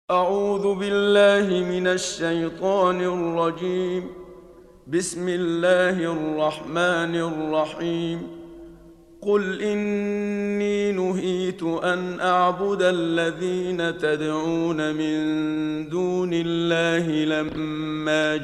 أعوذ بالله من الشيطان الرجيم. بسم الله الرحمن الرحيم. قل إني نهيت أن أعبد الذين تدعون من دون الله لما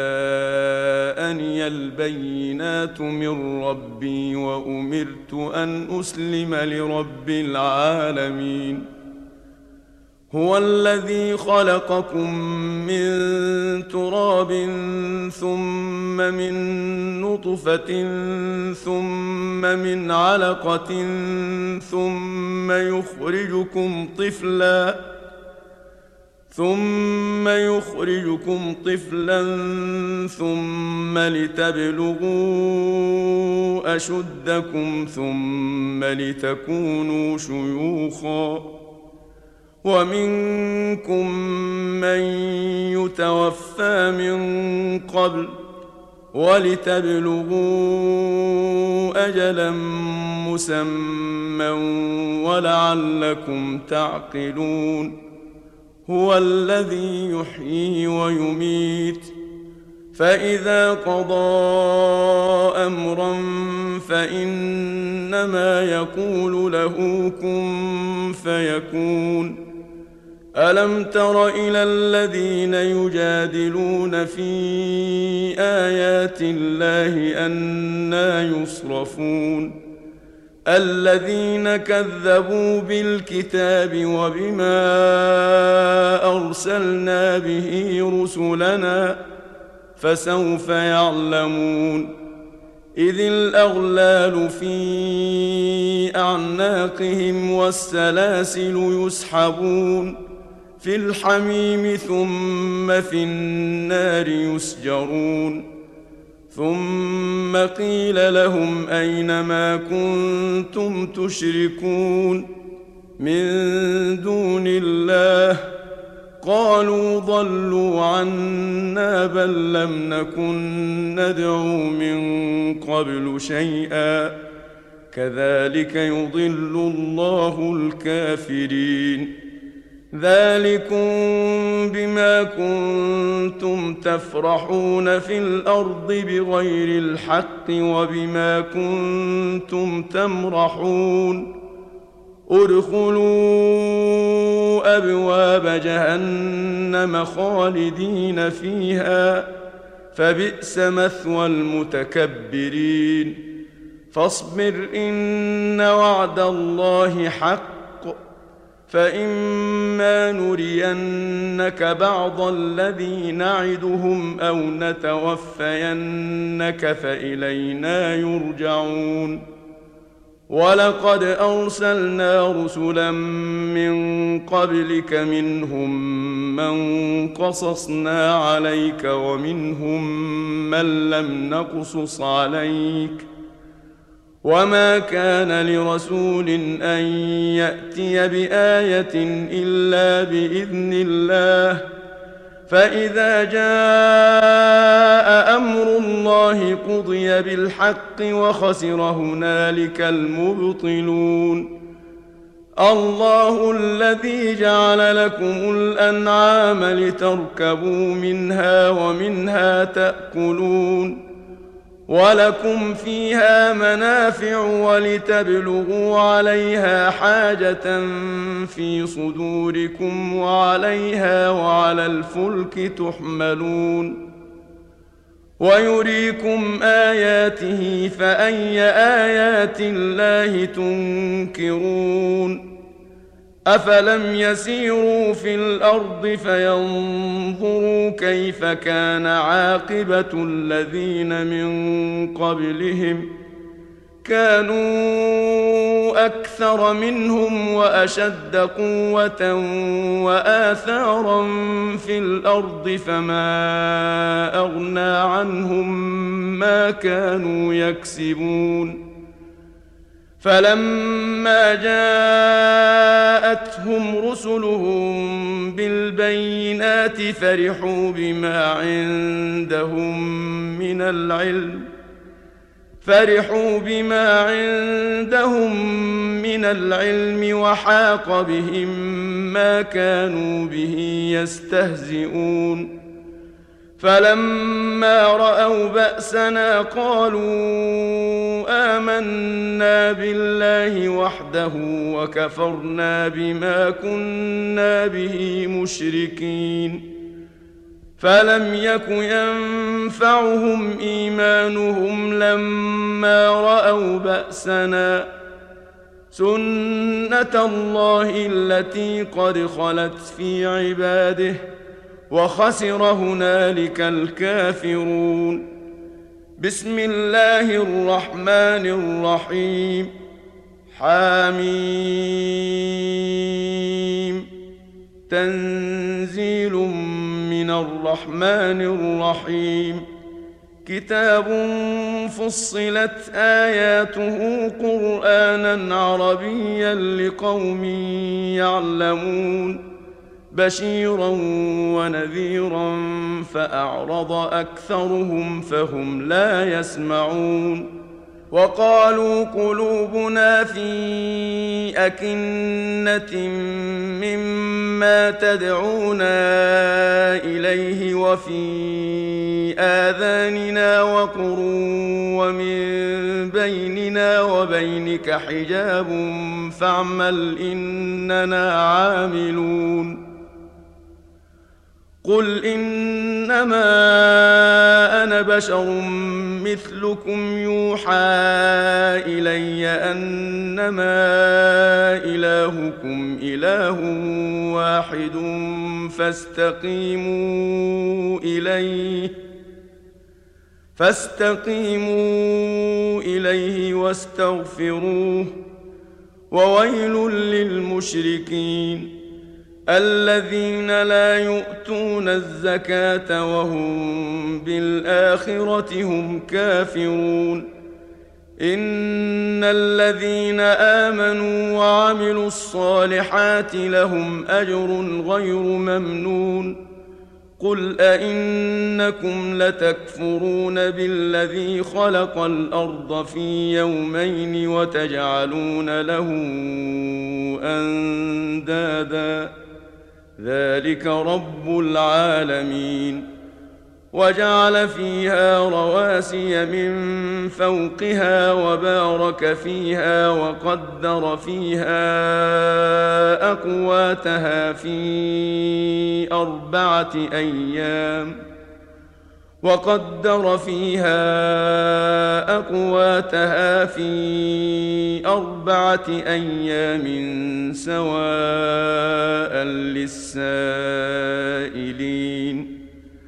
جاءني البينات من ربي وأمرت أن أسلم لرب العالمين. هو الذي خلقكم من تراب ثم من نطفة ثم من علقة ثم يخرجكم طفلا ثم لتبلغوا أشدكم ثم لتكونوا شيوخا ومنكم من يتوفى من قبل ولتبلغوا أجلا مسمى ولعلكم تعقلون. هو الذي يحيي ويميت فإذا قضى أمرا فإنما يقول له كن فيكون. ألم تر إلى الذين يجادلون في آيات الله أنى يصرفون الذين كذبوا بالكتاب وبما أرسلنا به رسلنا فسوف يعلمون. إذ الأغلال في أعناقهم والسلاسل يسحبون في الحميم ثم في النار يسجرون. ثم قيل لهم أين ما كنتم تشركون من دون الله قالوا ضلوا عنا بل لم نكن ندعو من قبل شيئا كذلك يضل الله الكافرين. ذلكم بما كنتم تفرحون في الأرض بغير الحق وبما كنتم تمرحون. ادخلوا أبواب جهنم خالدين فيها فبئس مثوى المتكبرين. فاصبر إن وعد الله حق فإما نرينك بعض الذي نعدهم أو نتوفينك فإلينا يرجعون. ولقد أرسلنا رسلا من قبلك منهم من قصصنا عليك ومنهم من لم نقصص عليك وما كان لرسول أن يأتي بآية إلا بإذن الله فإذا جاء أمر الله قضي بالحق وخسر هنالك المبطلون. الله الذي جعل لكم الأنعام لتركبوا منها ومنها تأكلون ولكم فيها منافع ولتبلغوا عليها حاجة في صدوركم وعليها وعلى الفلك تحملون. ويريكم آياته فأي آيات الله تنكرون. أفلم يسيروا في الأرض فينظروا كيف كان عاقبة الذين من قبلهم كانوا أكثر منهم وأشد قوة وآثارا في الأرض فما أغنى عنهم ما كانوا يكسبون. فلما جاءتهم رسلهم بالبينات فرحوا بما عندهم من العلم فرحوا بما عندهم من العلم وحاق بهم ما كانوا به يستهزئون فلما رأوا بأسنا قالوا آمنا بالله وحده وكفرنا بما كنا به مشركين فلم يك ينفعهم إيمانهم لما رأوا بأسنا سنة الله التي قد خلت في عباده وخسر هنالك الكافرون بسم الله الرحمن الرحيم حميم تنزيل من الرحمن الرحيم كتاب فصلت آياته قرآنا عربيا لقوم يعلمون بشيرا ونذيرا فأعرض أكثرهم فهم لا يسمعون وقالوا قلوبنا في أكنة مما تدعونا إليه وفي آذاننا وقر ومن بيننا وبينك حجاب فاعمل إننا عاملون قل إنما أنا بشر مثلكم يوحى إلي أنما إلهكم إله واحد فاستقيموا إليه واستغفروه وويل للمشركين الذين لا يؤتون الزكاة وهم بالآخرة هم كافرون إن الذين آمنوا وعملوا الصالحات لهم أجر غير ممنون قل أئنكم لتكفرون بالذي خلق الأرض في يومين وتجعلون له أندادا ذلك رب العالمين وجعل فيها رواسي من فوقها وبارك فيها وقدر فيها أقواتها في أربعة أيام سواء للسائلين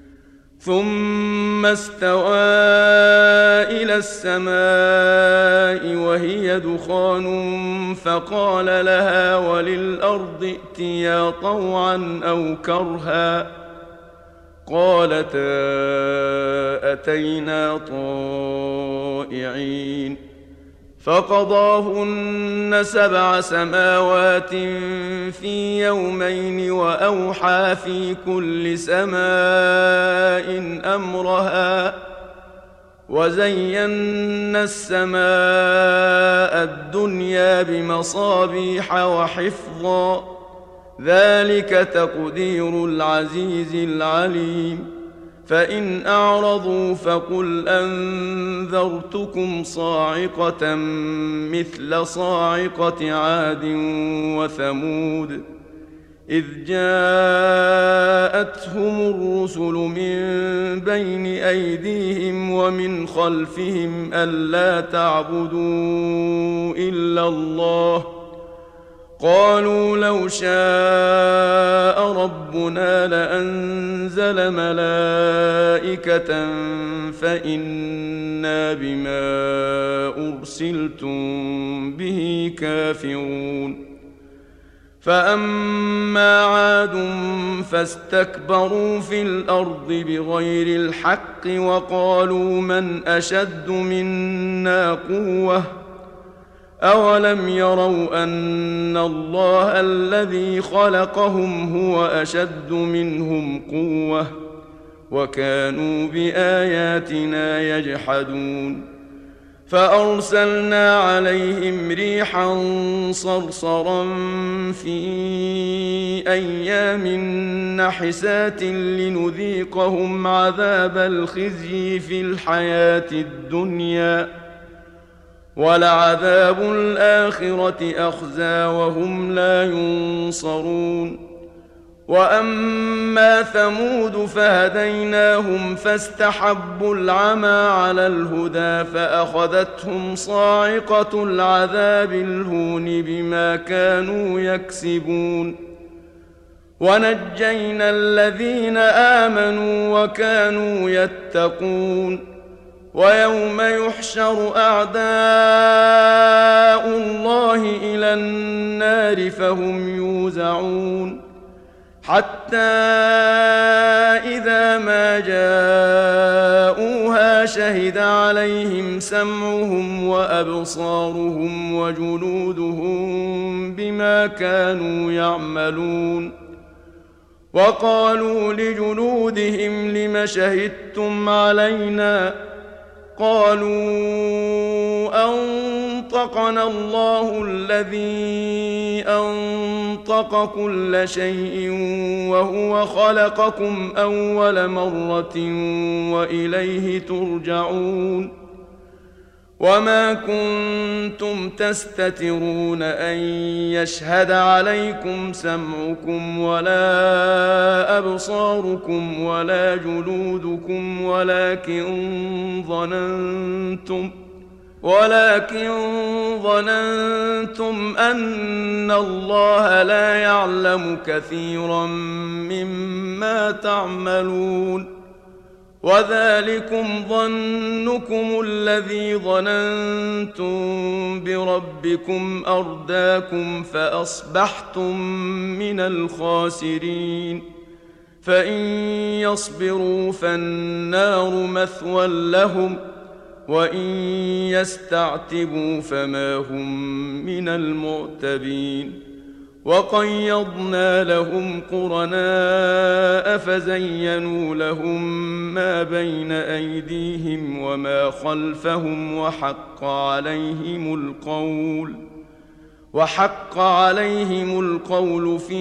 ثم استوى إلى السماء وهي دخان فقال لها وللأرض ائتيا طوعا أو كرها قالتا أتينا طائعين فقضاهن 7 سماوات في يومين وأوحى في كل سماء أمرها وزينا السماء الدنيا بمصابيح وحفظا ذلك تقدير العزيز العليم فإن أعرضوا فقل أنذرتكم صاعقة مثل صاعقة عاد وثمود إذ جاءتهم الرسل من بين أيديهم ومن خلفهم ألا تعبدوا إلا الله قالوا لو شاء ربنا لأنزل ملائكة فإنا بما أرسلتم به كافرون فأما عاد فاستكبروا في الأرض بغير الحق وقالوا من أشد منا قوة أولم يروا أن الله الذي خلقهم هو أشد منهم قوة وكانوا بآياتنا يجحدون فأرسلنا عليهم ريحا صرصرا في أيام نحسات لنذيقهم عذاب الخزي في الحياة الدنيا، ولعذاب الآخرة أخزى وهم لا ينصرون. وأما ثمود فهديناهم فاستحبوا العمى على الهدى فأخذتهم صاعقة العذاب الهون بما كانوا يكسبون. ونجينا الذين آمنوا وكانوا يتقون. ويوم يحشر أعداء الله إلى النار فهم يوزعون، حتى إذا ما جاءوها شهد عليهم سمعهم وأبصارهم وجلودهم بما كانوا يعملون. وقالوا لجلودهم لم شهدتم علينا؟ قالوا أنطقنا الله الذي أنطق كل شيء وهو خلقكم أول مرة وإليه ترجعون. وما كنتم تستترون أن يشهد عليكم سمعكم ولا أبصاركم ولا جلودكم ولكن ظننتم أن الله لا يعلم كثيرا مما تعملون. وذلكم ظنكم الذي ظننتم بربكم أرداكم فأصبحتم من الخاسرين. فإن يصبروا فالنار مثوى لهم، وإن يستعتبوا فما هم من المعتبين. وقيضنا لهم قرناء فزينوا لهم ما بين أيديهم وما خلفهم وحق عليهم القول في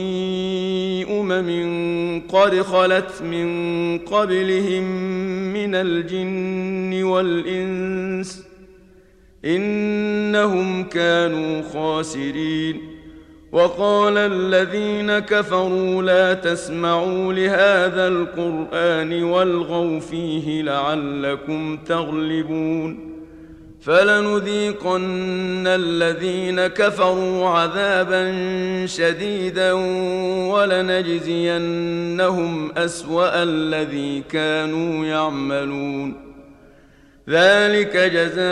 قد خلت من قبلهم من الجن والإنس إنهم كانوا خاسرين. وقال الذين كفروا لا تسمعوا لهذا القرآن والغوا فيه لعلكم تغلبون. فلنذيقن الذين كفروا عذابا شديدا ولنجزينهم أسوأ الذي كانوا يعملون. ذلك جزاء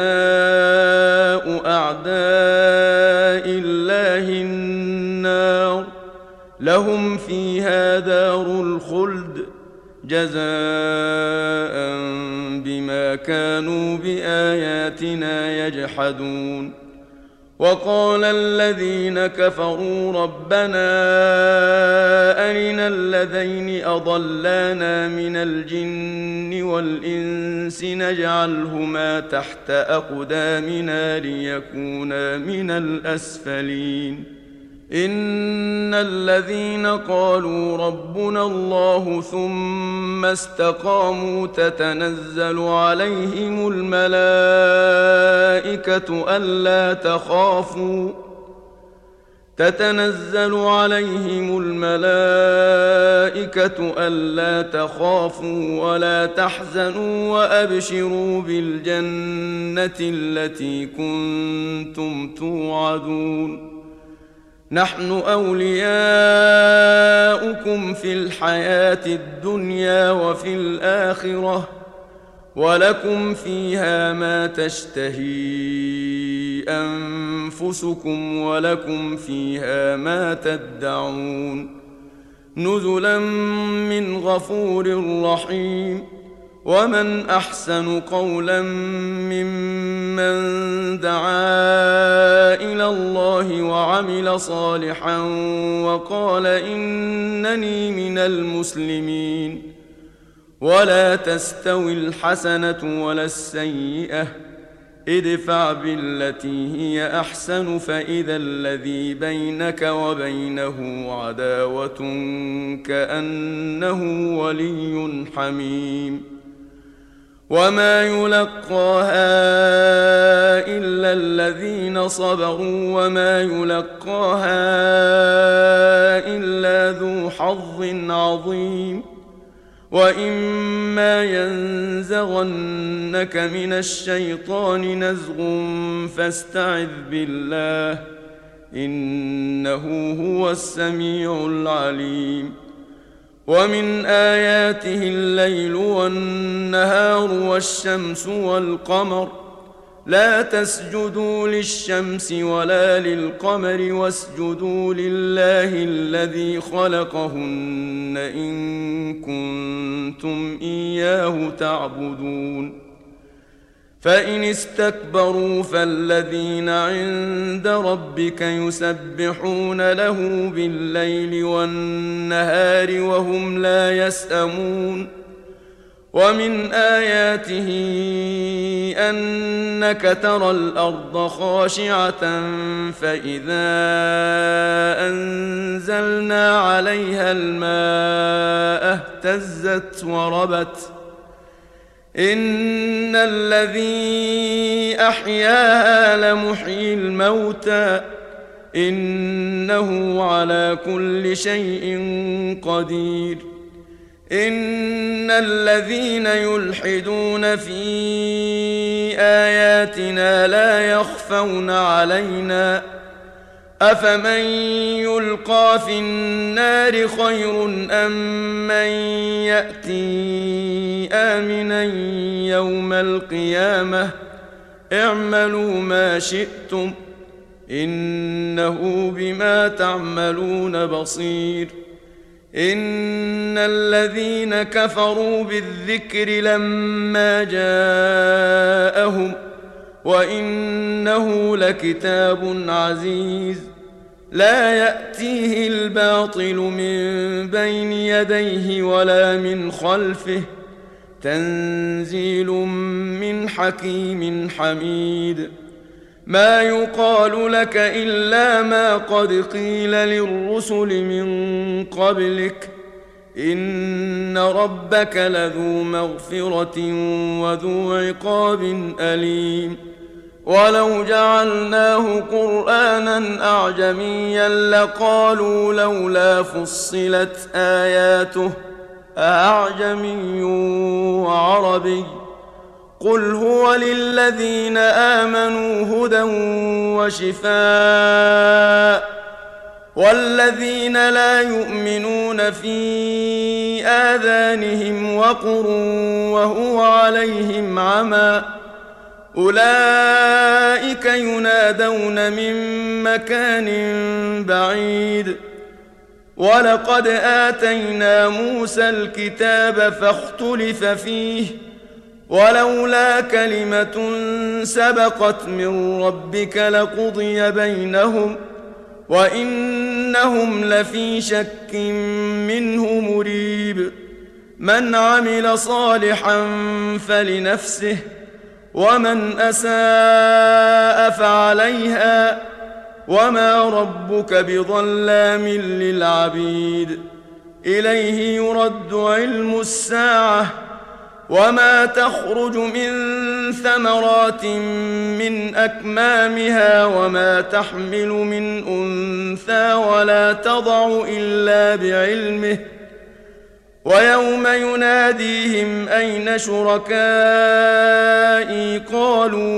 أعداء الله النار، لهم فيها دار الخلد جزاء بما كانوا بآياتنا يجحدون. وقال الذين كفروا ربنا أرنا الذين أضلانا من الجن والإنس نجعلهما تحت أقدامنا ليكونا من الأسفلين. إن الذين قالوا ربنا الله ثم استقاموا تتنزل عليهم الملائكة ألا تخافوا ولا تحزنوا وأبشروا بالجنة التي كنتم توعدون. نحن أولياؤكم في الحياة الدنيا وفي الآخرة ولكم فيها ما تشتهي أنفسكم ولكم فيها ما تدعون. نزلا من غفور رحيم. ومن أحسن قولا ممن دعا إلى الله وعمل صالحا وقال إنني من ولا تستوي الحسنة ولا السيئة ادفع بالتي هي أحسن فإذا الذي بينك وبينه عداوة كأنه ولي حميم وما يلقاها إلا الذين صبروا وما يلقاها إلا ذو حظ عظيم وإما ينزغنك من الشيطان نزغ فاستعذ بالله إنه هو السميع العليم ومن آياته الليل والنهار والشمس والقمر لا تسجدوا للشمس ولا للقمر واسجدوا لله الذي خلقهن إن كنتم إياه تعبدون فإن استكبروا فالذين عند ربك يسبحون له بالليل والنهار وهم لا يسأمون ومن آياته أنك ترى الأرض خاشعة فإذا أنزلنا عليها الماء اهتزت وربت إن الذي أحياها لمحيي الموتى إنه على كل شيء قدير إن الذين يلحدون في آياتنا لا يخفون علينا أفمن يلقى في النار خير أم من يأتي آمنا يوم القيامة اعملوا ما شئتم إنه بما تعملون بصير إن الذين كفروا بالذكر لما جاءهم وإنه لكتاب عزيز لا يأتيه الباطل من بين يديه ولا من خلفه تنزيل من حكيم حميد ما يقال لك إلا ما قد قيل للرسل من قبلك إن ربك لذو مغفرة وذو عقاب أليم ولو جعلناه قرآنا أعجميا لقالوا لولا فصلت آياته أعجمي وعربي قل هو للذين آمنوا هدى وشفاء والذين لا يؤمنون في آذانهم وقر وهو عليهم عمى أولئك ينادون من مكان بعيد ولقد آتينا موسى الكتاب فاختلف فيه ولولا كلمة سبقت من ربك لقضي بينهم وإنهم لفي شك منه مريب من عمل صالحا فلنفسه ومن أساء فعليها وما ربك بظلام للعبيد إليه يرد علم الساعة وما تخرج من ثمرات من أكمامها وما تحمل من أنثى ولا تضع إلا بعلمه ويوم يناديهم أين شركائي قالوا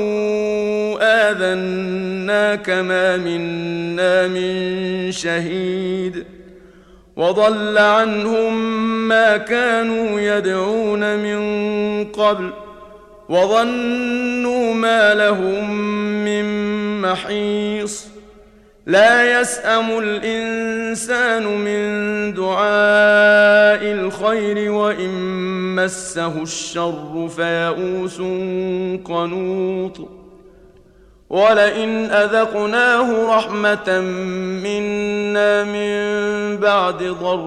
آذناك ما منا من شهيد وضل عنهم ما كانوا يدعون من قبل وظنوا ما لهم من محيص لا يسأم الإنسان من دعاء الخير وإن مسه الشر فيئوس قنوط ولئن أذقناه رحمة منا من بعد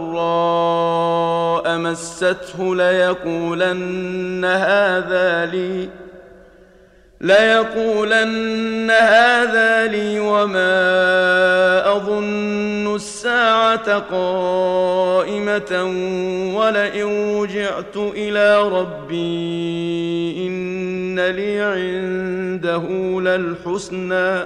ضراء مسته ليقولن هذا لي وما أظن الساعة قائمة ولئن رجعت إلى ربي إن لي عنده للحسنى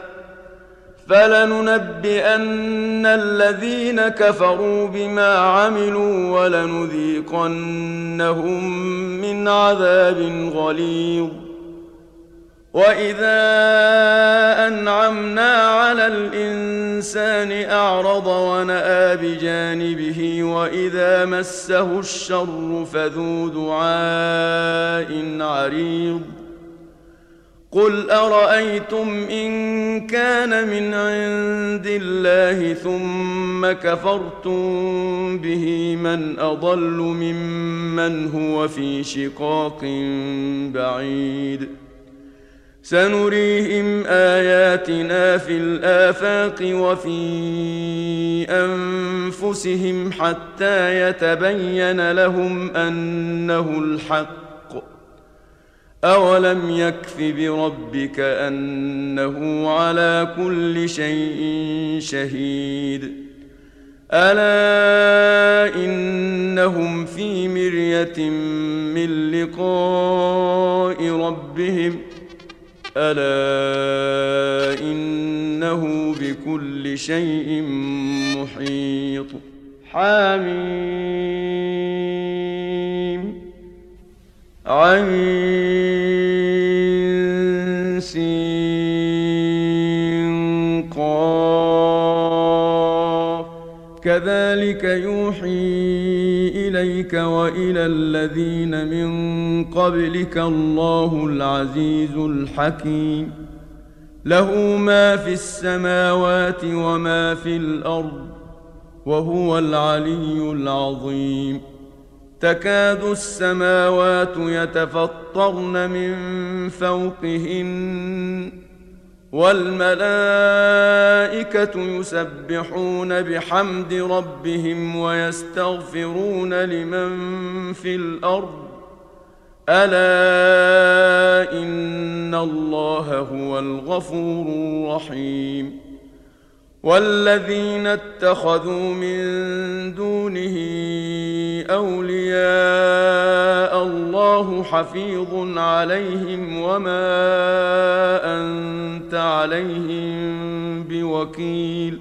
فلننبئن الذين كفروا بما عملوا ولنذيقنهم من عذاب غليظ. وإذا أنعمنا على الإنسان أعرض ونأى بجانبه وإذا مسه الشر فذو دعاء عريض. قل أرأيتم إن كان من عند الله ثم كفرتم به من أضل ممن هو في شقاق بعيد. سنريهم آياتنا في الآفاق وفي أنفسهم حتى يتبين لهم أنه الحق. أولم يكف بربك أنه على كل شيء شهيد. ألا إنهم في مرية من لقاء ربهم ألا إنه بكل شيء محيط. حميم عين سين قاف كذلك يوحي إليك وإلى الذين من قبلك الله العزيز الحكيم. له ما في السماوات وما في الأرض وهو العلي العظيم. تكاد السماوات يتفطرن من فوقهن والملائكة يسبحون بحمد ربهم ويستغفرون لمن في الأرض ألا إن الله هو الغفور الرحيم. والذين اتخذوا من دونه أولياء الله حفيظ عليهم وما أنت عليهم بوكيل.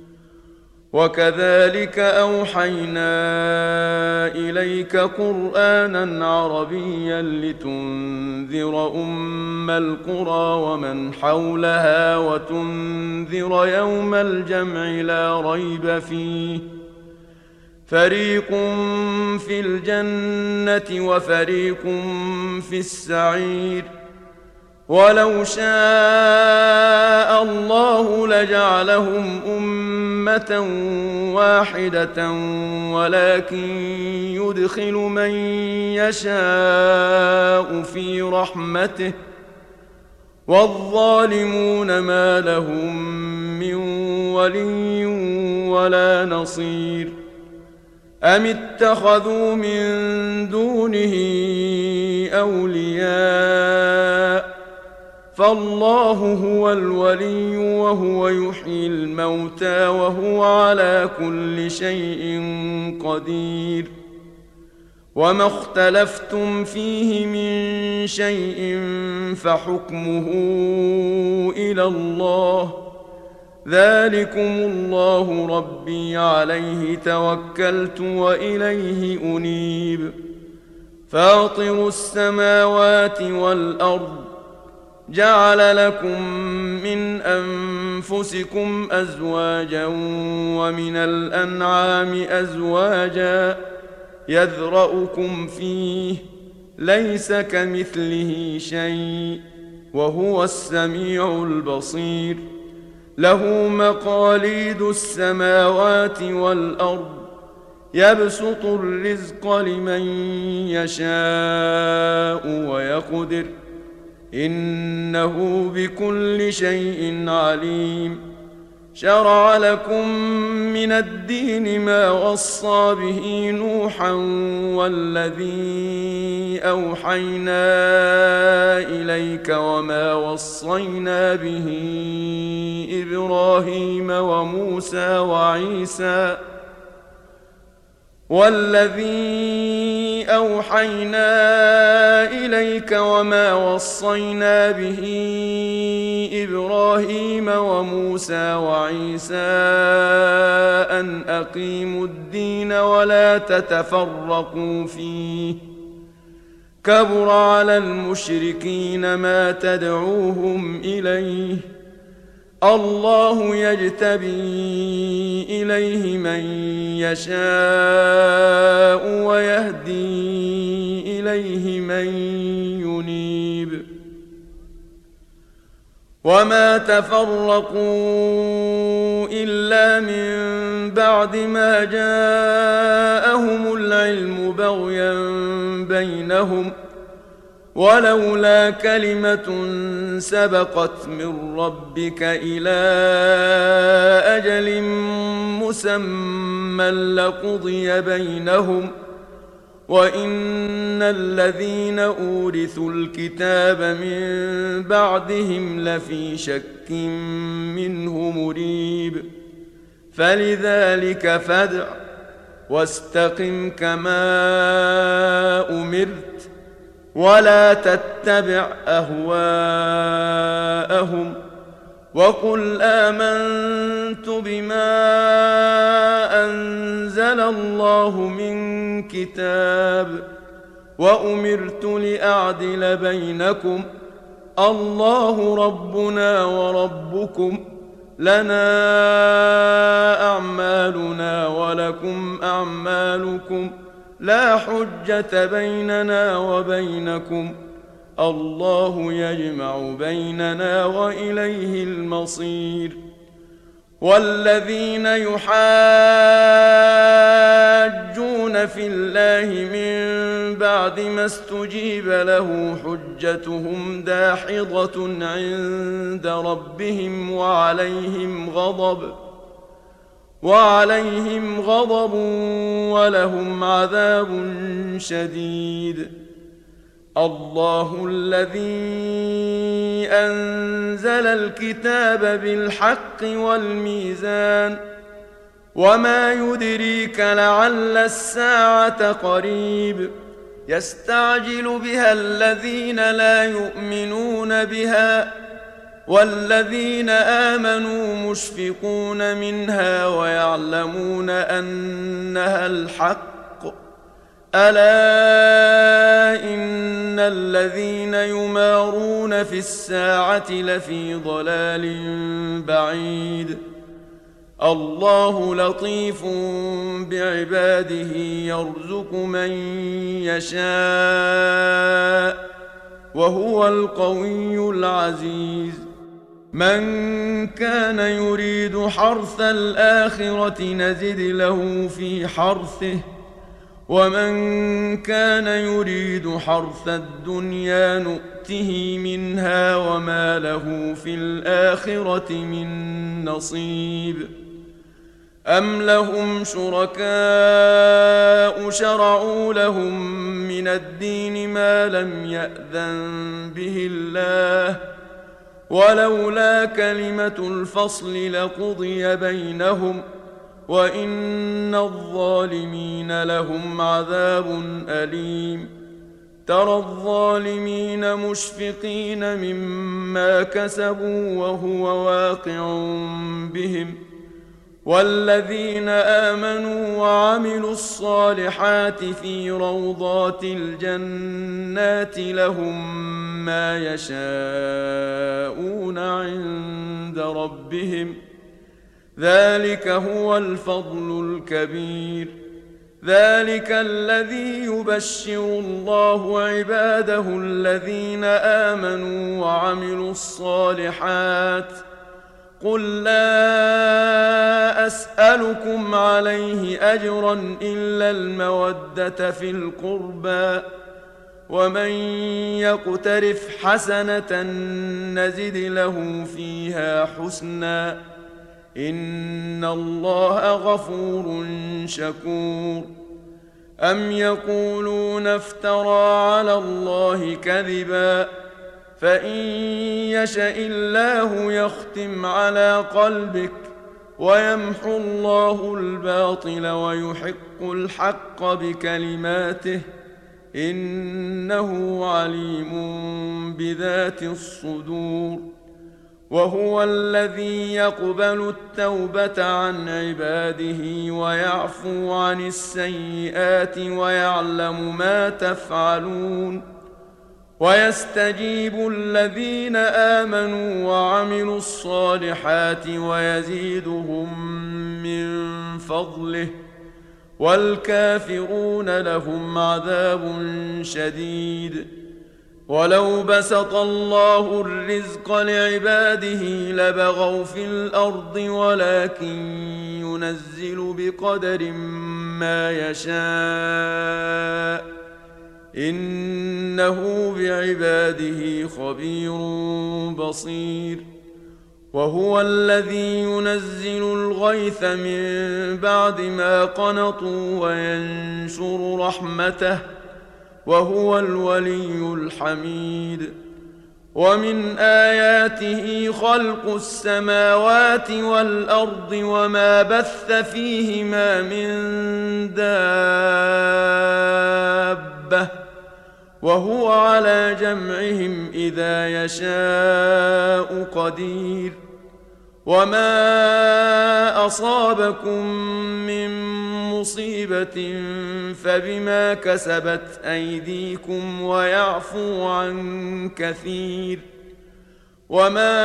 وكذلك أوحينا إليك قرآنا عربيا لتنذر أم القرى ومن حولها وتنذر يوم الجمع لا ريب فيه فريق في الجنة وفريق في السعير. ولو شاء الله لجعلهم أمة واحدة ولكن يدخل من يشاء في رحمته والظالمون ما لهم من ولي ولا نصير. أم اتخذوا من دونه أولياء فالله هو الولي وهو يحيي الموتى وهو على كل شيء قدير. وما اختلفتم فيه من شيء فحكمه إلى الله ذلكم الله ربي عليه توكلت وإليه أنيب. فاطر السماوات والأرض جعل لكم من أنفسكم أزواجا ومن الأنعام أزواجا يذرأكم فيه ليس كمثله شيء وهو السميع البصير. له مقاليد السماوات والأرض يبسط الرزق لمن يشاء ويقدر إنه بكل شيء عليم. شرع لكم من الدين ما وصى به نوحا والذي أوحينا إليك وما وصينا به إبراهيم وموسى وعيسى أن أقيموا الدين ولا تتفرقوا فيه كبر على المشركين ما تدعوهم إليه الله يجتبي إليه من يشاء ويهدي إليه من ينيب وما تفرقوا إلا من بعد ما جاءهم العلم بغيا بينهم ولولا كلمة سبقت من ربك إلى أجل مسمى لقضي بينهم وإن الذين أورثوا الكتاب من بعدهم لفي شك منه مريب فلذلك فادع واستقم كما أمرت ولا تتبع أهواءهم وقل آمنت بما أنزل الله من كتاب وأمرت لأعدل بينكم الله ربنا وربكم لنا أعمالنا ولكم أعمالكم لا حجة بيننا وبينكم الله يجمع بيننا وإليه المصير والذين يحاجون في الله من بعد ما استجيب له حجتهم داحضة عند ربهم وعليهم غضب ولهم عذاب شديد الله الذي أنزل الكتاب بالحق والميزان وما يدريك لعل الساعة قريب يستعجل بها الذين لا يؤمنون بها والذين آمنوا مشفقون منها ويعلمون أنها الحق ألا إن الذين يمارون في الساعة لفي ضلال بعيد الله لطيف بعباده يرزق من يشاء وهو القوي العزيز من كان يريد حرث الآخرة نزد له في حرثه ومن كان يريد حرث الدنيا نؤته منها وما له في الآخرة من نصيب أم لهم شركاء شرعوا لهم من الدين ما لم يأذن به الله ولولا كلمة الفصل لقضي بينهم وإن الظالمين لهم عذاب أليم ترى الظالمين مشفقين مما كسبوا وهو واقع بهم والذين آمنوا وعملوا الصالحات في روضات الجنات لهم ما يشاءون عند ربهم ذلك هو الفضل الكبير ذلك الذي يبشر الله عباده الذين آمنوا وعملوا الصالحات قل لا أسألكم عليه أجرا إلا المودة في القربى ومن يقترف حسنة نزد له فيها حسنا إن الله غفور شكور. أم يقولون افترى على الله كذبا فإن يشأ الله يختم على قلبك ويمحو الله الباطل ويحق الحق بكلماته إنه عليم بذات الصدور. وهو الذي يقبل التوبة عن عباده ويعفو عن السيئات ويعلم ما تفعلون. ويستجيب الذين آمنوا وعملوا الصالحات ويزيدهم من فضله والكافرون لهم عذاب شديد. ولو بسط الله الرزق لعباده لبغوا في الأرض ولكن ينزل بقدر ما يشاء إنه بعباده خبير بصير. وهو الذي ينزل الغيث من بعد ما قنطوا وينشر رحمته وهو الولي الحميد. ومن آياته خلق السماوات والأرض وما بث فيهما من دابة وهو على جمعهم إذا يشاء قدير. وما أصابكم من مصيبة فبما كسبت أيديكم ويعفو عن كثير. وما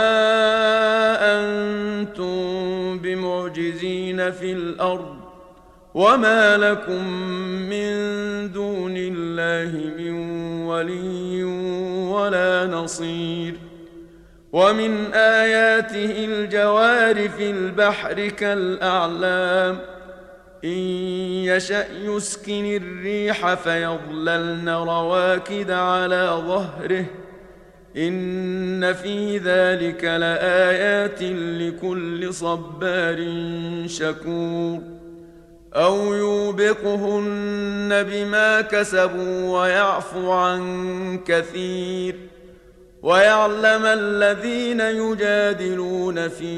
أنتم بمعجزين في الأرض وما لكم من دون الله من ولي ولا نصير. ومن آياته الجوار في البحر كالأعلام إن يشأ يسكن الريح فيظللن رواكد على ظهره إن في ذلك لآيات لكل صبار شكور. أو يوبقهن بما كسبوا ويعفو عن كثير. ويعلم الذين يجادلون في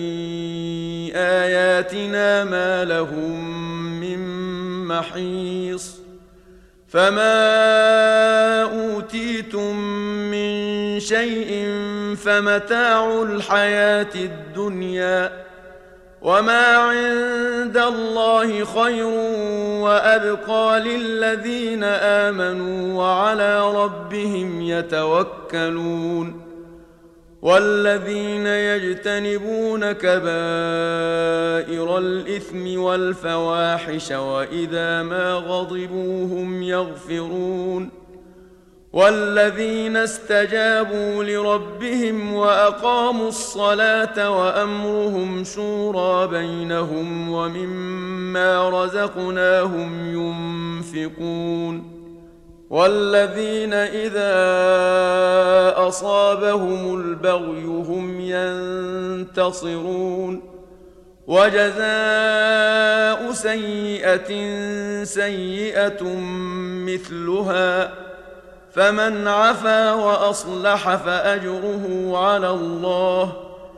آياتنا ما لهم من محيص. فما أوتيتم من شيء فمتاع الحياة الدنيا وما عند الله خير وأبقى للذين آمنوا وعلى ربهم يتوكلون. والذين يجتنبون كبائر الإثم والفواحش وإذا ما غضبوا هم يغفرون. والذين استجابوا لربهم وأقاموا الصلاة وأمرهم شورى بينهم ومما رزقناهم ينفقون. والذين إذا أصابهم البغي هم ينتصرون. وجزاء سيئة سيئة مثلها فمن عفا وأصلح فأجره على الله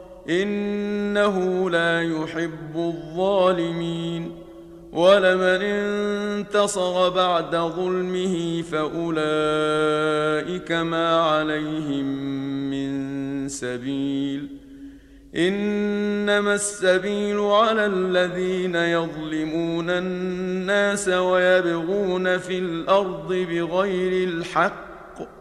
إنه لا يحب الظالمين. ولمن انتصر بعد ظلمه فأولئك ما عليهم من سبيل. إنما السبيل على الذين يظلمون الناس ويبغون في الأرض بغير الحق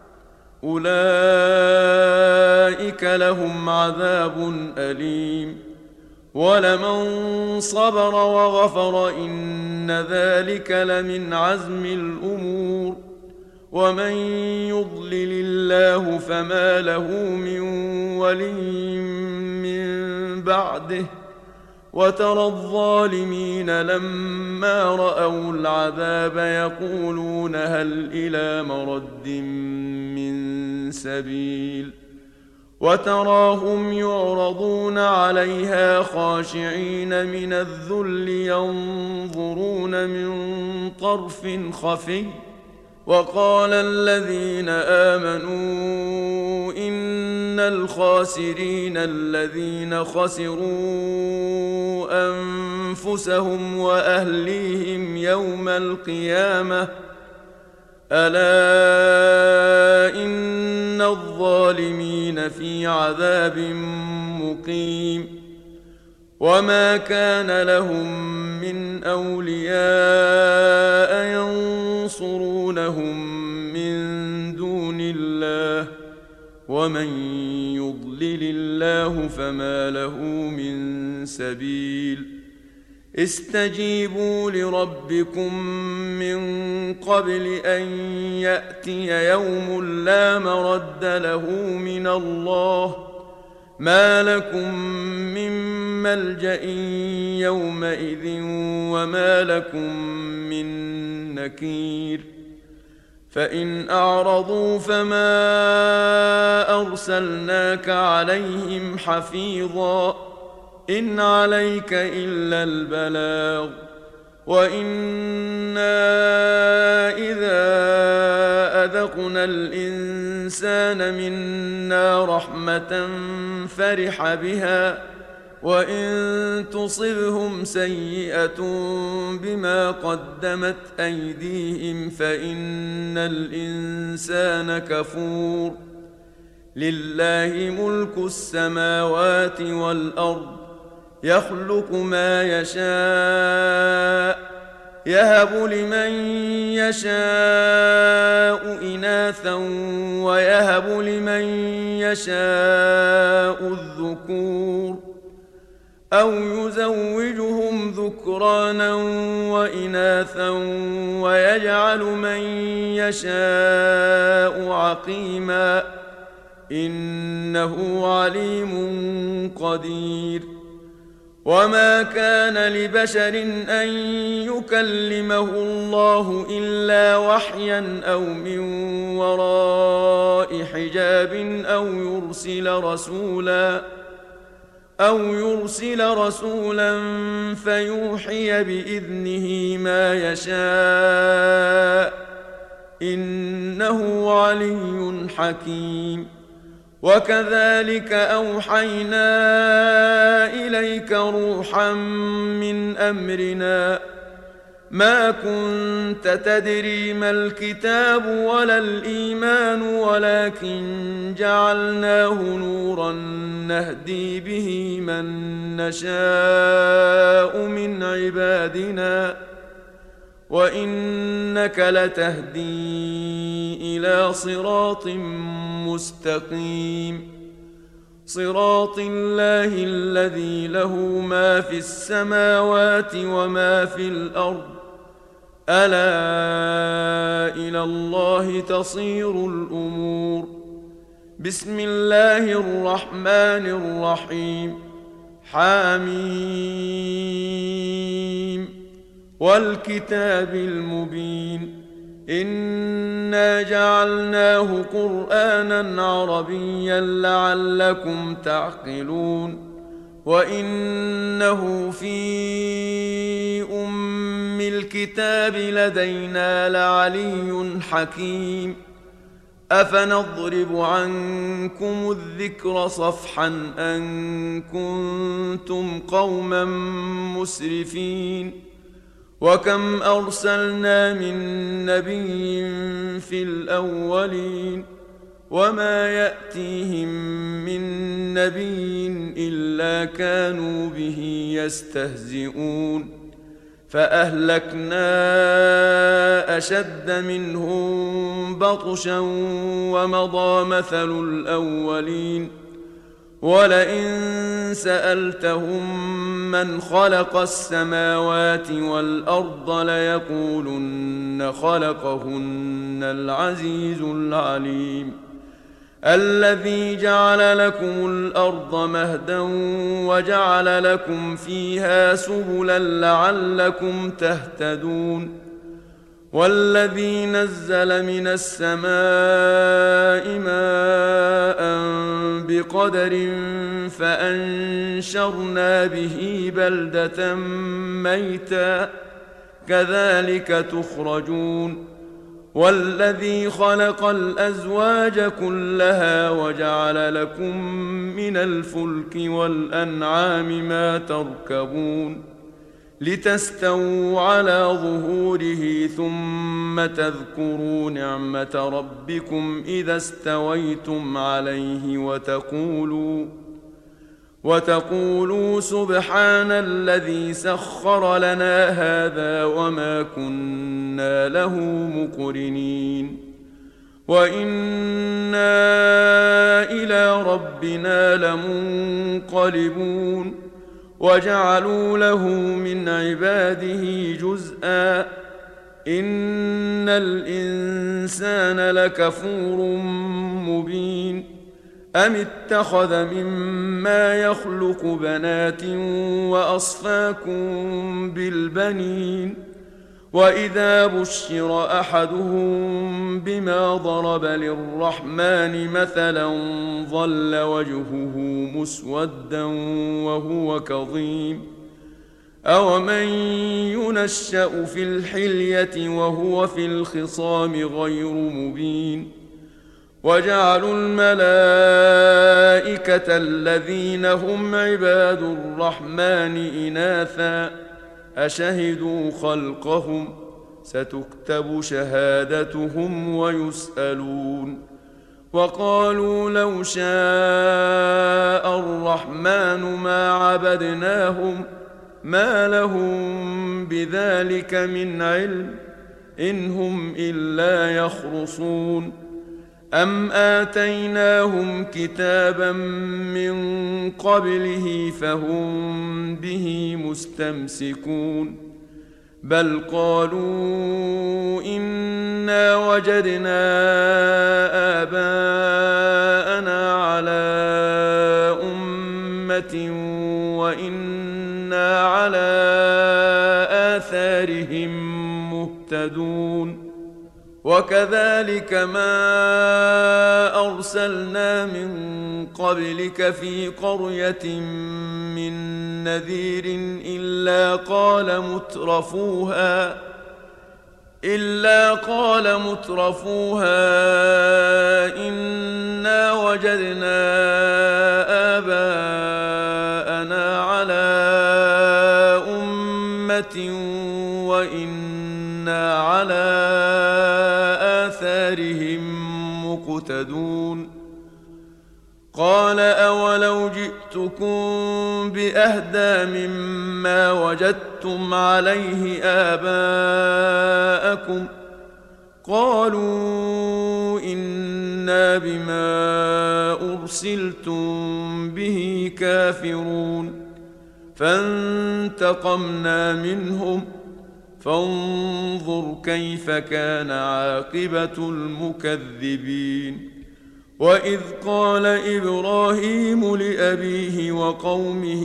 أولئك لهم عذاب أليم. ولمن صبر وغفر إن ذلك لمن عزم الأمور. ومن يضلل الله فما له من ولي من بعده وترى الظالمين لما رأوا العذاب يقولون هل إلى مرد من سبيل وتراهم يعرضون عليها خاشعين من الذل ينظرون من طرف خفي. وقال الذين آمنوا إن الخاسرين الذين خسروا أنفسهم وأهليهم يوم القيامة ألا إن الظالمين في عذاب مقيم. وما كان لهم من أولياء ينصرونهم من دون الله ومن يضلل الله فما له من سبيل. استجيبوا لربكم من قبل أن يأتي يوم لا مرد له من الله ما لكم من ملجأ يومئذ وما لكم من نكير. فإن أعرضوا فما أرسلناك عليهم حفيظا إن عليك إلا البلاغ وإنا إذا أذقنا الإنسان منا رحمة فرح بها وإن تصبهم سيئة بما قدمت أيديهم فإن الإنسان كفور. لله ملك السماوات والأرض يخلق ما يشاء يهب لمن يشاء إناثا ويهب لمن يشاء الذكور أو يزوجهم ذكرانا وإناثا ويجعل من يشاء عقيما إنه عليم قدير. وما كان لبشر أن يكلمه الله إلا وحيا أو من وراء حجاب أو يرسل رسولا فيوحي بإذنه ما يشاء إنه علي حكيم. وكذلك أوحينا إليك روحا من أمرنا ما كنت تدري ما الكتاب ولا الإيمان ولكن جعلناه نورا نهدي به من نشاء من عبادنا وإنك لتهدي إلى صراط مستقيم. صراط الله الذي له ما في السماوات وما في الأرض ألا إلى الله تصير الأمور. بسم الله الرحمن الرحيم حميم والكتاب المبين إنا جعلناه قرآنا عربيا لعلكم تعقلون وإنه في أم الكتاب لدينا لعلي حكيم. أفنضرب عنكم الذكر صفحا أن كنتم قوما مسرفين. وكم أرسلنا من نبي في الأولين وما يأتيهم من نبي إلا كانوا به يستهزئون. فأهلكنا أشد منهم بطشا ومضى مثل الأولين. ولئن سألتهم من خلق السماوات والأرض ليقولن خلقهن العزيز العليم. الذي جعل لكم الأرض مهدا وجعل لكم فيها سبلا لعلكم تهتدون. والذي نزل من السماء ماء بقدر فأنشرنا به بلدة ميتا كذلك تخرجون والذي خلق الأزواج كلها وجعل لكم من الفلك والأنعام ما تركبون لتستووا على ظهوره ثم تذكروا نعمة ربكم إذا استويتم عليه وتقولوا سبحان الذي سخر لنا هذا وما كنا له مقرنين وإنا إلى ربنا لمنقلبون وجعلوا له من عباده جزءا إن الإنسان لكفور مبين أم اتخذ مما يخلق بنات وأصفاكم بالبنين وإذا بشر أحدهم بما ضرب للرحمن مثلا ظل وجهه مسودا وهو كظيم أومن ينشأ في الحلية وهو في الخصام غير مبين وجعلوا الملائكة الذين هم عباد الرحمن إناثا أشهدوا خلقهم ستكتب شهادتهم ويسألون وقالوا لو شاء الرحمن ما عبدناهم ما لهم بذلك من علم إن هم إلا يخرصون أم آتيناهم كتابا من قبله فهم به مستمسكون بل قالوا إنا وجدنا آباءنا على أمة وإنا على آثارهم مهتدون وكذلك ما أرسلنا من قبلك في قرية من نذير إلا قال مترفوها إنا وجدنا آباءنا على أمة وإنا على آثارهم مقتدون قال أولو جئتكم بأهدى مما وجدتم عليه آباءكم قالوا إنا بما أرسلتم به كافرون فانتقمنا منهم فانظر كيف كان عاقبة المكذبين وإذ قال إبراهيم لأبيه وقومه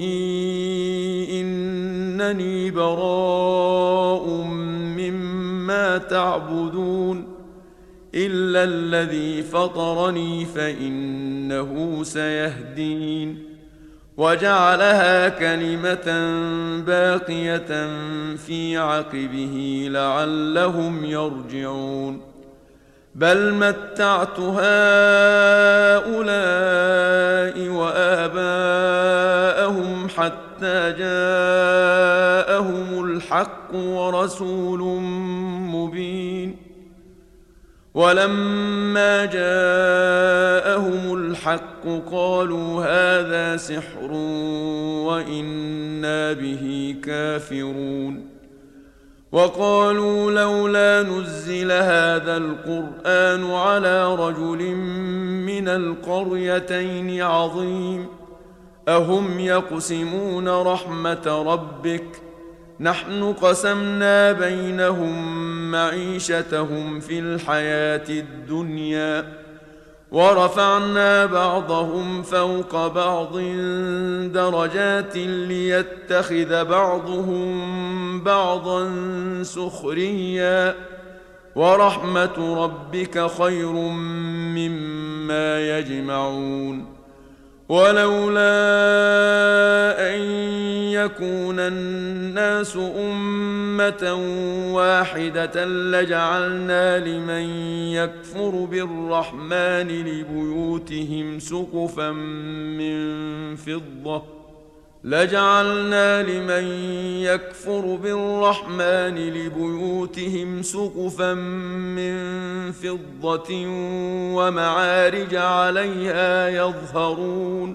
إنني براء مما تعبدون إلا الذي فطرني فإنه سيهدين وجعلها كلمة باقية في عقبه لعلهم يرجعون بل متعت هؤلاء وآباءهم حتى جاءهم الحق ورسول مبين ولما جاءهم الحق قالوا هذا سحر وإنا به كافرون وقالوا لولا نزل هذا القرآن على رجل من القريتين عظيم أهم يقسمون رحمة ربك نحن قسمنا بينهم معيشتهم في الحياة الدنيا ورفعنا بعضهم فوق بعض درجات ليتخذ بعضهم بعضا سخريا ورحمة ربك خير مما يجمعون ولولا أن يكون الناس أمة واحدة لجعلنا لمن يكفر بالرحمن لبيوتهم سقفا من فضة ومعارج عليها يظهرون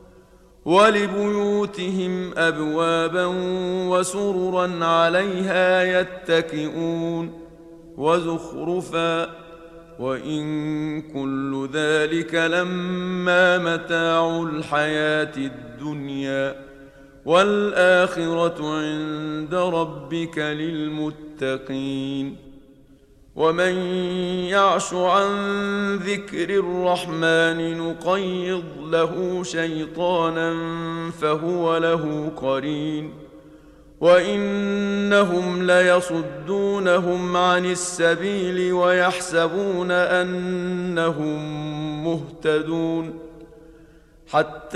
ولبيوتهم أبوابا وسررا عليها يتكئون وزخرفا وإن كل ذلك لما متاع الحياة الدنيا والآخرة عند ربك للمتقين ومن يعش عن ذكر الرحمن نقيض له شيطانا فهو له قرين وإنهم ليصدونهم عن السبيل ويحسبون أنهم مهتدون حتى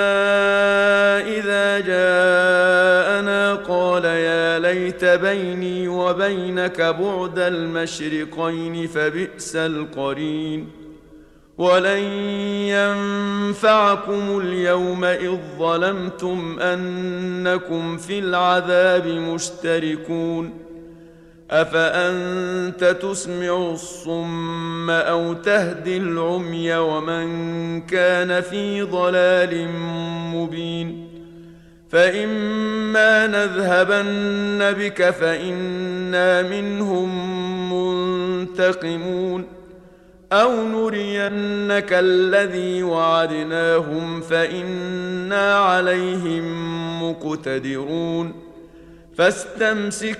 إذا جاءنا قال يا ليت بيني وبينك بعد المشرقين فبئس القرين ولن ينفعكم اليوم إذ ظلمتم أنكم في العذاب مشتركون أفأنت تسمع الصم أو تهدي العمي ومن كان في ضلال مبين فإما نذهبن بك فإنا منهم منتقمون أو نرينك الذي وعدناهم فإنا عليهم مقتدرون فاستمسك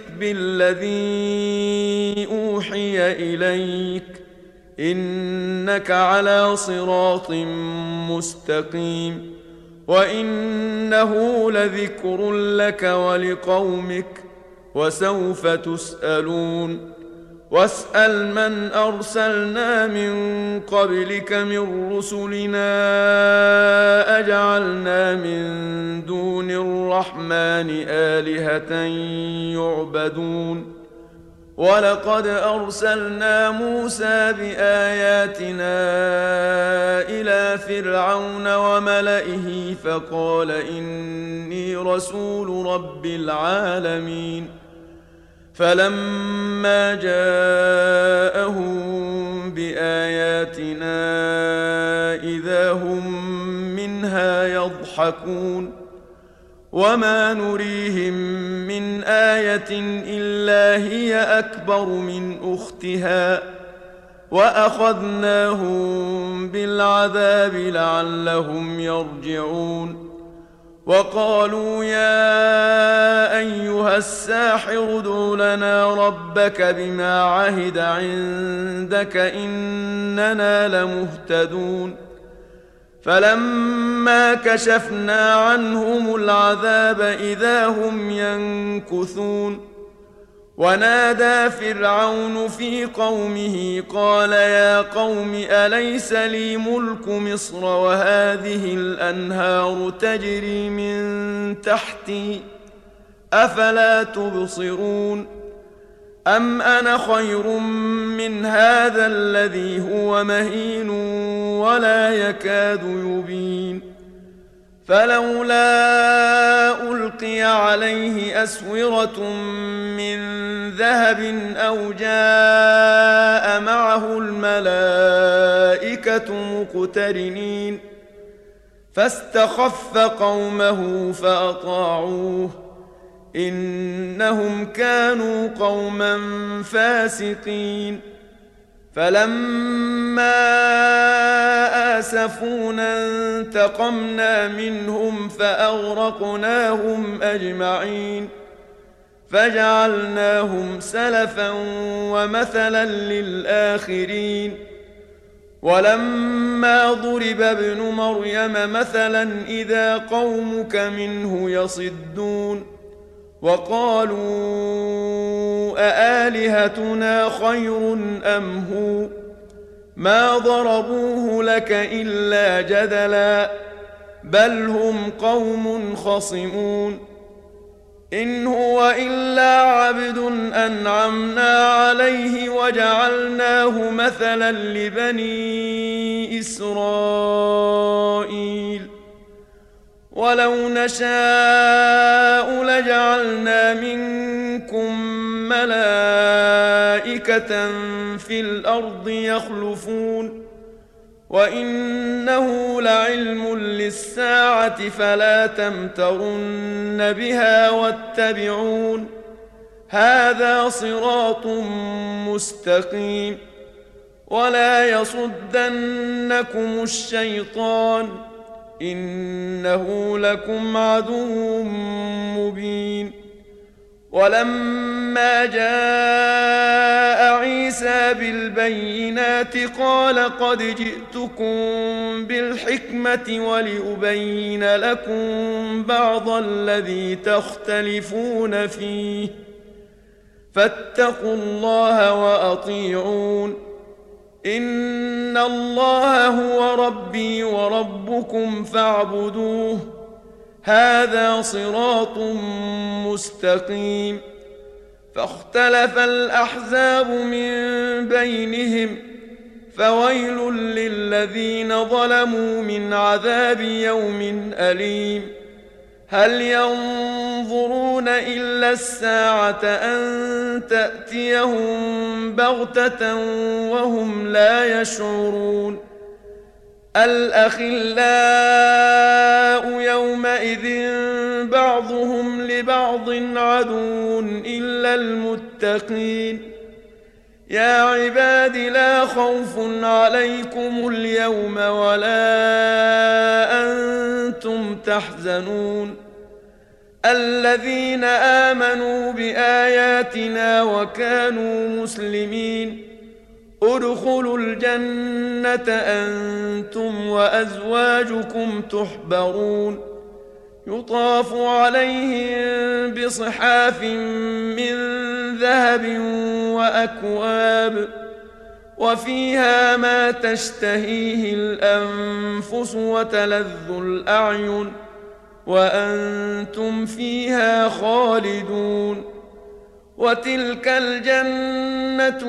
بالذي أوحي إليك إنك على صراط مستقيم وإنه لذكر لك ولقومك وسوف تسألون واسأل من أرسلنا من قبلك من رسلنا أجعلنا من دون الرحمن آلهة يعبدون ولقد أرسلنا موسى بآياتنا إلى فرعون وملئه فقال إني رسول رب العالمين فلما جاءهم بآياتنا إذا هم منها يضحكون وما نريهم من آية إلا هي أكبر من أختها وأخذناهم بالعذاب لعلهم يرجعون وقالوا يا أيها الساحر ادع لنا ربك بما عهد عندك إننا لمهتدون فلما كشفنا عنهم العذاب إذا هم ينكثون ونادى فرعون في قومه قال يا قوم أليس لي ملك مصر وهذه الأنهار تجري من تحتي أفلا تبصرون أم أنا خير من هذا الذي هو مهين ولا يكاد يبين فلولا ألقي عليه أسورة من ذهب أو جاء معه الملائكة مقترنين فاستخف قومه فأطاعوه إنهم كانوا قوما فاسقين فلما آسفونا انتقمنا منهم فأغرقناهم أجمعين فجعلناهم سلفا ومثلا للآخرين ولما ضرب ابن مريم مثلا إذا قومك منه يصدون وقالوا أآلهتنا خير أم هو ما ضربوه لك إلا جدلا بل هم قوم خصمون إن هو إلا عبد أنعمنا عليه وجعلناه مثلا لبني إسرائيل ولو نشاء لجعلنا منكم ملائكة في الأرض يخلفون وإنه لعلم للساعة فلا تمترن بها واتبعون هذا صراط مستقيم ولا يصدنكم الشيطان إنه لكم عدو مبين ولما جاء عيسى بالبينات قال قد جئتكم بالحكمة ولأبين لكم بعض الذي تختلفون فيه فاتقوا الله وأطيعون إن الله هو ربي وربكم فاعبدوه هذا صراط مستقيم فاختلف الأحزاب من بينهم فويل للذين ظلموا من عذاب يوم أليم هل ينظرون إلا الساعة أن تأتيهم بغتة وهم لا يشعرون الأخلاء يومئذ بعضهم لبعض عدو إلا المتقين يا عباد لا خوف عليكم اليوم ولا أنتم تحزنون الذين آمنوا بآياتنا وكانوا مسلمين ادخلوا الجنة أنتم وأزواجكم تحبرون يطاف عليهم بصحاف من ذهب وأكواب وفيها ما تشتهيه الأنفس وتلذ الأعين وأنتم فيها خالدون وتلك الجنة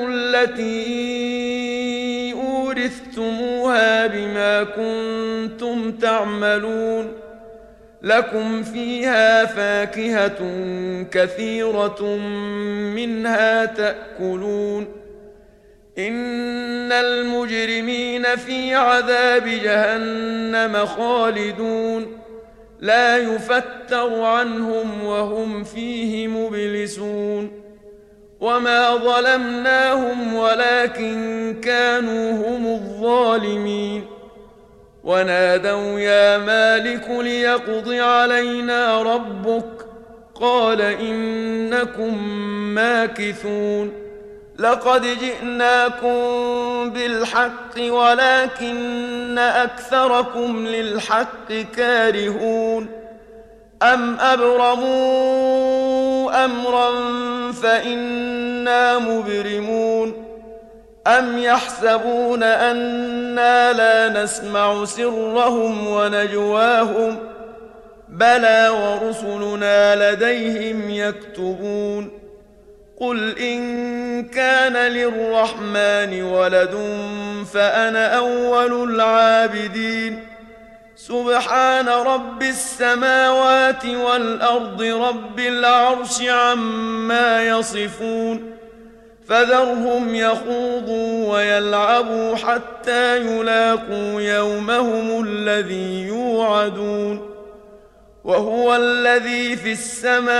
التي أورثتموها بما كنتم تعملون لكم فيها فاكهة كثيرة منها تأكلون إن المجرمين في عذاب جهنم خالدون لا يفتر عنهم وهم فيه مبلسون وما ظلمناهم ولكن كانوا هم الظالمين ونادوا يا مالك ليقض علينا ربك قال إنكم ماكثون لقد جئناكم بالحق ولكن أكثركم للحق كارهون أم أبرموا أمرا فإنا مبرمون أم يحسبون أنا لا نسمع سرهم ونجواهم بلى ورسلنا لديهم يكتبون قل إن كان للرحمن ولد فأنا أول العابدين سبحان رب السماوات والأرض رب العرش عما يصفون فذرهم يخوضوا ويلعبوا حتى يلاقوا يومهم الذي يوعدون وهو الذي في السماء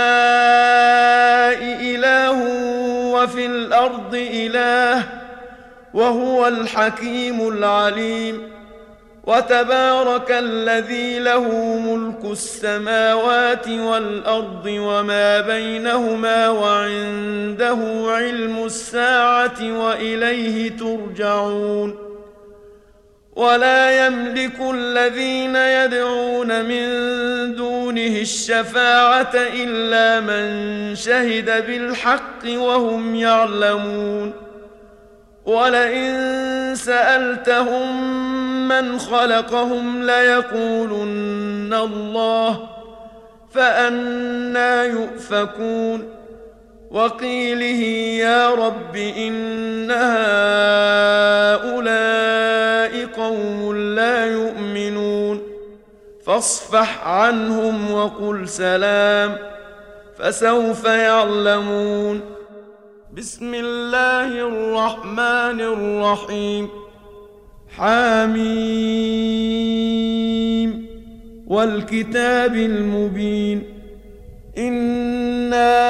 إله وفي الأرض إله وهو الحكيم العليم وتبارك الذي له ملك السماوات والأرض وما بينهما وعنده علم الساعة وإليه ترجعون ولا يملك الذين يدعون من دونه الشفاعة إلا من شهد بالحق وهم يعلمون. ولئن سألتهم من خلقهم ليقولن الله، فأنى يؤفكون. وقيله يا رب إن هؤلاء قوم لا يؤمنون، فاصفح عنهم وقل سلام، فسوف يعلمون. بسم الله الرحمن الرحيم. حميم والكتاب المبين. إنا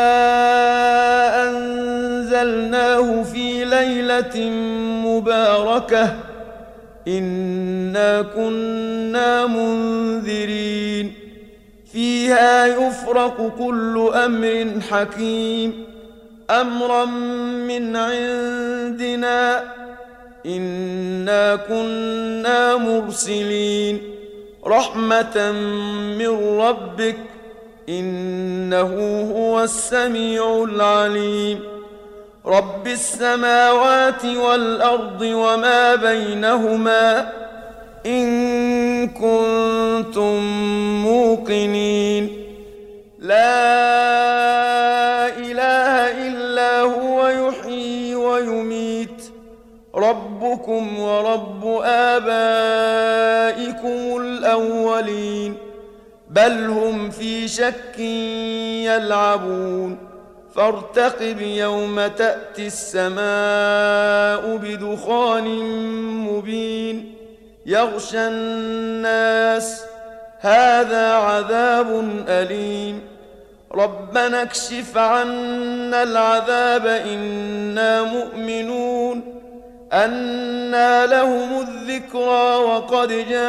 أنزلناه في ليلة مباركة إنا كنا منذرين فيها يفرق كل أمر حكيم أمرا من عندنا إنا كنا مرسلين رحمة من ربك إنه هو السميع العليم. رب السماوات والأرض وما بينهما إن كنتم موقنين. لا إله إلا هو يحيي ويميت ربكم ورب آبائكم الأولين بل هم في شك يلعبون. فارتقب يوم تأتي السماء بدخان مبين يغشى الناس هذا عذاب أليم. ربنا اكشف عنا العذاب إنا مؤمنون. أنى لهم الذكرى وقد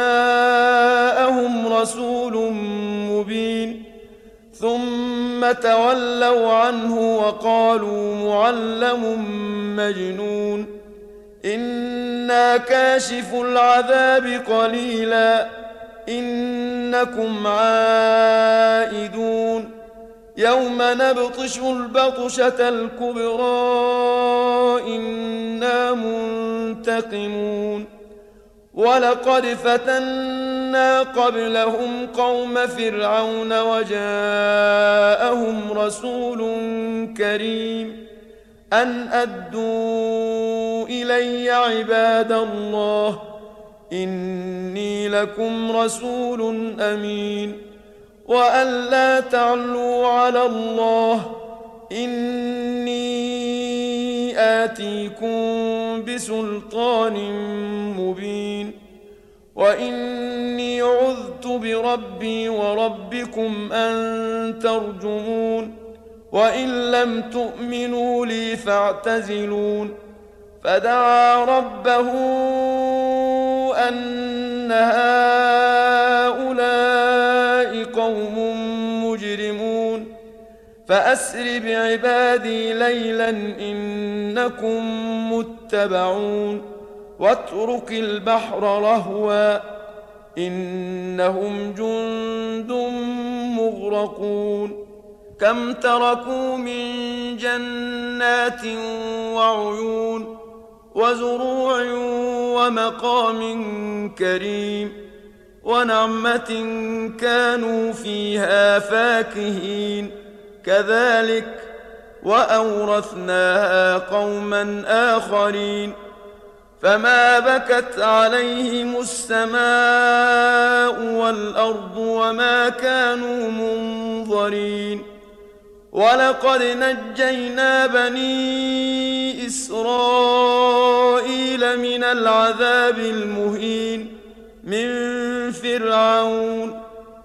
جاءهم رسول مبين ثم تولوا عنه وقالوا معلم مجنون. إنا كاشف العذاب قليلا إنكم عائدون. يوم نبطش البطشة الكبرى إنا منتقمون. ولقد فتنا قبلهم قوم فرعون وجاءهم رسول كريم أن أدوا إلي عباد الله إني لكم رسول أمين. وأن لا تعلوا على الله إني آتيكم بسلطان مبين. وإني عذت بربي وربكم أن ترجمون. وإن لم تؤمنوا لي فاعتزلون. فدعا ربه أن هؤلاء قوم مجرمون فأسر بعبادي ليلا إنكم متبعون. واترك البحر رهوا إنهم جند مغرقون. كم تركوا من جنات وعيون وزروع ومقام كريم ونعمة كانوا فيها فاكهين كذلك وأورثناها قوما آخرين. فما بكت عليهم السماء والأرض وما كانوا منظرين. ولقد نجينا بني إسرائيل من العذاب المهين من فرعون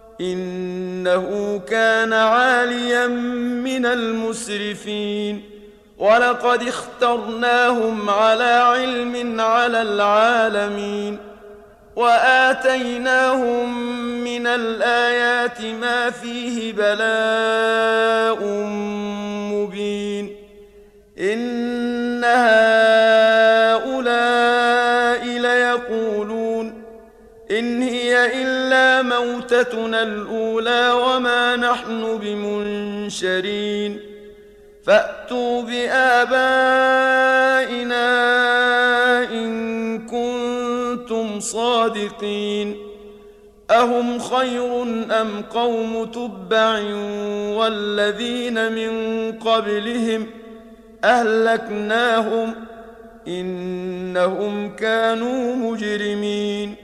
إنه كان عاليا من المسرفين. ولقد اخترناهم على علم على العالمين وآتيناهم من الآيات ما فيه بلاء مبين. إن هؤلاء ليقولون موتتنا الأولى وما نحن بمنشرين فأتوا بآبائنا إن كنتم صادقين أهم خير أم قوم تبع والذين من قبلهم أهلكناهم إنهم كانوا مجرمين